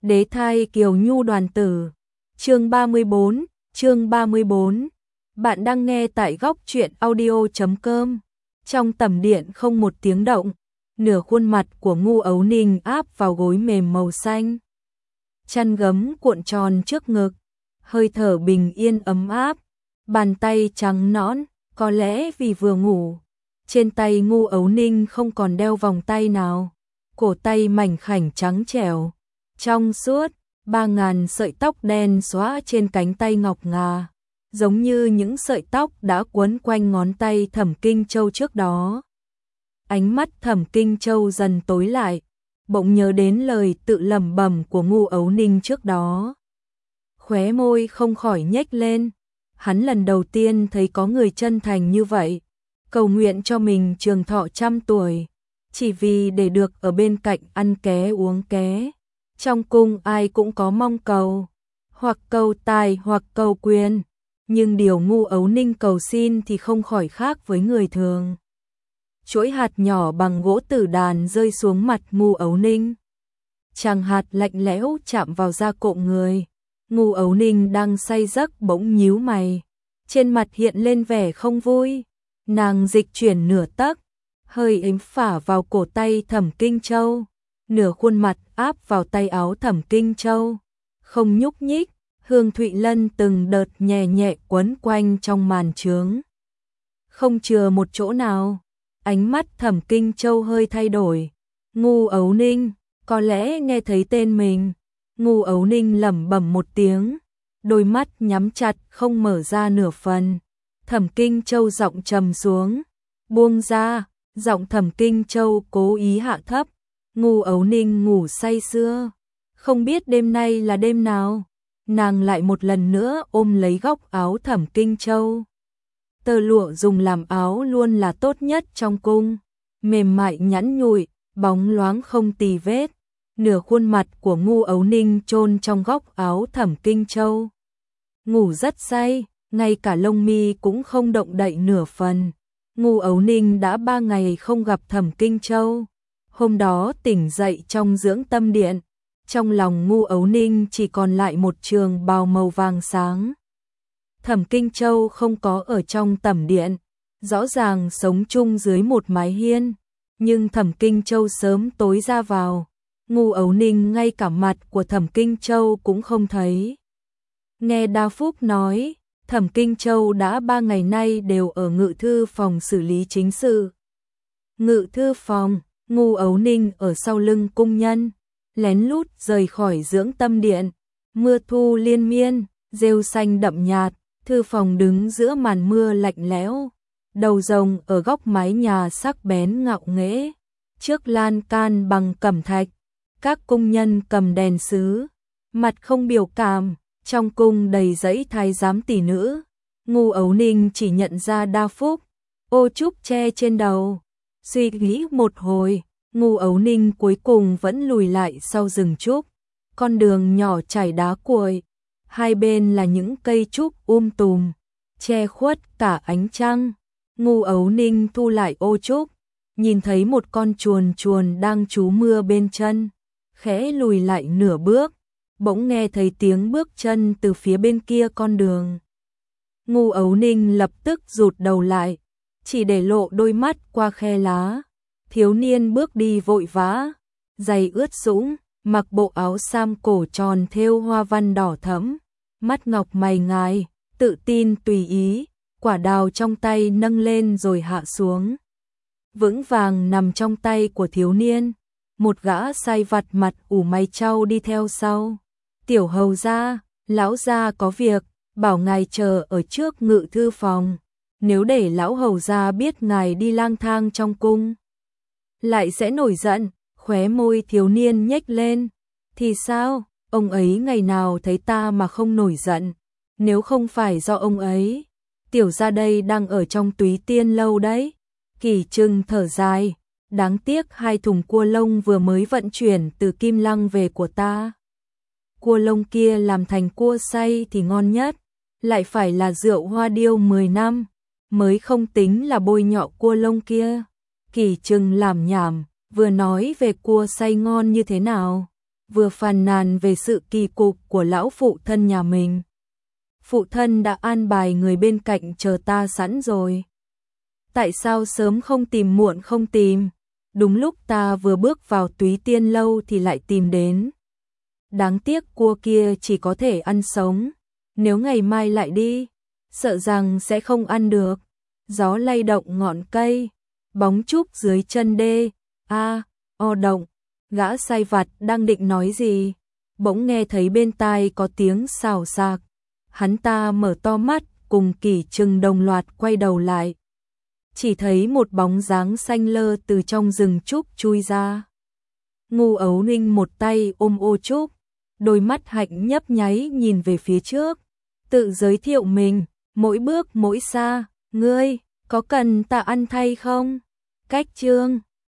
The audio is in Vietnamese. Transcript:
Đế thai Kiều Nhu đoàn tử. Chương 34. Bạn đang nghe tại góc truyện audio.com. Trong tầm điện không một tiếng động, nửa khuôn mặt của Ngu Ấu Ninh áp vào gối mềm màu xanh. Chăn gấm cuộn tròn trước ngực, hơi thở bình yên ấm áp, bàn tay trắng nõn, có lẽ vì vừa ngủ. Trên tay Ngu Ấu Ninh không còn đeo vòng tay nào, cổ tay mảnh khảnh trắng trẻo, trong suốt, 3.000 sợi tóc đen xóa trên cánh tay ngọc ngà, giống như những sợi tóc đã quấn quanh ngón tay Thẩm Kinh Châu trước đó. Ánh mắt Thẩm Kinh Châu dần tối lại, bỗng nhớ đến lời tự lẩm bẩm của Ngu Ấu Ninh trước đó. Khóe môi không khỏi nhếch lên, hắn lần đầu tiên thấy có người chân thành như vậy, cầu nguyện cho mình trường thọ 100 tuổi, chỉ vì để được ở bên cạnh ăn ké uống ké. Trong cung ai cũng có mong cầu, hoặc cầu tài hoặc cầu quyền, nhưng điều Ngu Ấu Ninh cầu xin thì không khỏi khác với người thường. Chuỗi hạt nhỏ bằng gỗ tử đàn rơi xuống mặt Ngu Ấu Ninh. Chàng hạt lạnh lẽo chạm vào da cộm người. Ngu Ấu Ninh đang say giấc bỗng nhíu mày, trên mặt hiện lên vẻ không vui. Nàng dịch chuyển nửa tấc, hơi ấm phả vào cổ tay Thẩm Kinh Châu, nửa khuôn mặt áp vào tay áo Thẩm Kinh Châu, không nhúc nhích. Hương Thụy Lân từng đợt nhẹ nhẹ quấn quanh trong màn trướng, không chừa một chỗ nào. Ánh mắt Thẩm Kinh Châu hơi thay đổi. Ngu Ấu Ninh, có lẽ nghe thấy tên mình. Ngu Ấu Ninh lẩm bẩm một tiếng, đôi mắt nhắm chặt không mở ra nửa phần. Thẩm Kinh Châu giọng trầm xuống, buông ra. Giọng Thẩm Kinh Châu cố ý hạ thấp. Ngu Ấu Ninh ngủ say sưa, không biết đêm nay là đêm nào. Nàng lại một lần nữa ôm lấy góc áo Thẩm Kinh Châu. Tơ lụa dùng làm áo luôn là tốt nhất trong cung, mềm mại nhẵn nhụi, bóng loáng không tì vết. Nửa khuôn mặt của Ngu Ấu Ninh chôn trong góc áo Thẩm Kinh Châu. Ngủ rất say, ngay cả lông mi cũng không động đậy nửa phần. Ngu Ấu Ninh đã 3 ngày không gặp Thẩm Kinh Châu. Hôm đó tỉnh dậy trong dưỡng tâm điện, trong lòng Ngu Ấu Ninh chỉ còn lại một trường bào màu vàng sáng. Thẩm Kinh Châu không có ở trong tẩm điện, rõ ràng sống chung dưới một mái hiên, nhưng Thẩm Kinh Châu sớm tối ra vào. Ngu Ấu Ninh ngay cả mặt của Thẩm Kinh Châu cũng không thấy. Nghe Đa Phúc nói, Thẩm Kinh Châu đã 3 ngày nay đều ở ngự thư phòng xử lý chính sự. Ngự thư phòng, Ngu Ấu Ninh ở sau lưng cung nhân, lén lút rời khỏi dưỡng tâm điện. Mưa thu liên miên, rêu xanh đậm nhạt, thư phòng đứng giữa màn mưa lạnh lẽo. Đầu rồng ở góc mái nhà sắc bén ngạo nghễ, trước lan can bằng cẩm thạch. Các cung nhân cầm đèn sứ, mặt không biểu cảm, trong cung đầy dãy thái giám tỷ nữ. Ngu Ấu Ninh chỉ nhận ra Đa Phúc, ô trúc che trên đầu. Suy nghĩ một hồi, Ngu Ấu Ninh cuối cùng vẫn lùi lại sau rừng trúc. Con đường nhỏ trải đá cuội, hai bên là những cây trúc tùm, che khuất cả ánh trăng. Ngu Ấu Ninh thu lại ô trúc, nhìn thấy một con chuồn đang trú mưa bên chân, khẽ lùi lại nửa bước, bỗng nghe thấy tiếng bước chân từ phía bên kia con đường. Ngu Ấu Ninh lập tức rụt đầu lại, chỉ để lộ đôi mắt qua khe lá. Thiếu niên bước đi vội vã, giày ướt sũng, mặc bộ áo sam cổ tròn thêu hoa văn đỏ thẫm, mắt ngọc mày ngài, tự tin tùy ý, quả đào trong tay nâng lên rồi hạ xuống, vững vàng nằm trong tay của thiếu niên. Một gã sai vặt mặt ủ mày trau đi theo sau. Tiểu hầu gia, lão gia có việc, bảo ngài chờ ở trước ngự thư phòng. Nếu để lão hầu gia biết ngài đi lang thang trong cung, lại sẽ nổi giận. Khóe môi thiếu niên nhếch lên. Thì sao, ông ấy ngày nào thấy ta mà không nổi giận? Nếu không phải do ông ấy, tiểu gia đây đang ở trong Túy Tiên lâu đấy. Kỳ Trừng thở dài, đáng tiếc 2 thùng cua lông vừa mới vận chuyển từ Kim Lăng về của ta. Cua lông kia làm thành cua xay thì ngon nhất, lại phải là rượu hoa điêu 10 năm, mới không tính là bôi nhọ cua lông kia. Kỳ Trừng làm nhảm, vừa nói về cua xay ngon như thế nào, vừa phàn nàn về sự kỳ cục của lão phụ thân nhà mình. Phụ thân đã an bài người bên cạnh chờ ta sẵn rồi. Tại sao sớm không tìm muộn không tìm? Đúng lúc ta vừa bước vào Túy Tiên lâu thì lại tìm đến. Đáng tiếc cua kia chỉ có thể ăn sống, nếu ngày mai lại đi, sợ rằng sẽ không ăn được. Gió lay động ngọn cây, bóng trúc dưới chân đê, o động, gã sai vặt đang định nói gì, bỗng nghe thấy bên tai có tiếng xào xạc. Hắn ta mở to mắt, cùng Kỷ Trừng đồng loạt quay đầu lại. Chỉ thấy một bóng dáng xanh lơ từ trong rừng trúc chui ra. Ngu Ấu Ninh một tay ôm ô trúc, đôi mắt hạnh nhấp nháy nhìn về phía trước, tự giới thiệu mình, mỗi bước mỗi xa, ngươi, có cần ta ăn thay không? Cách chương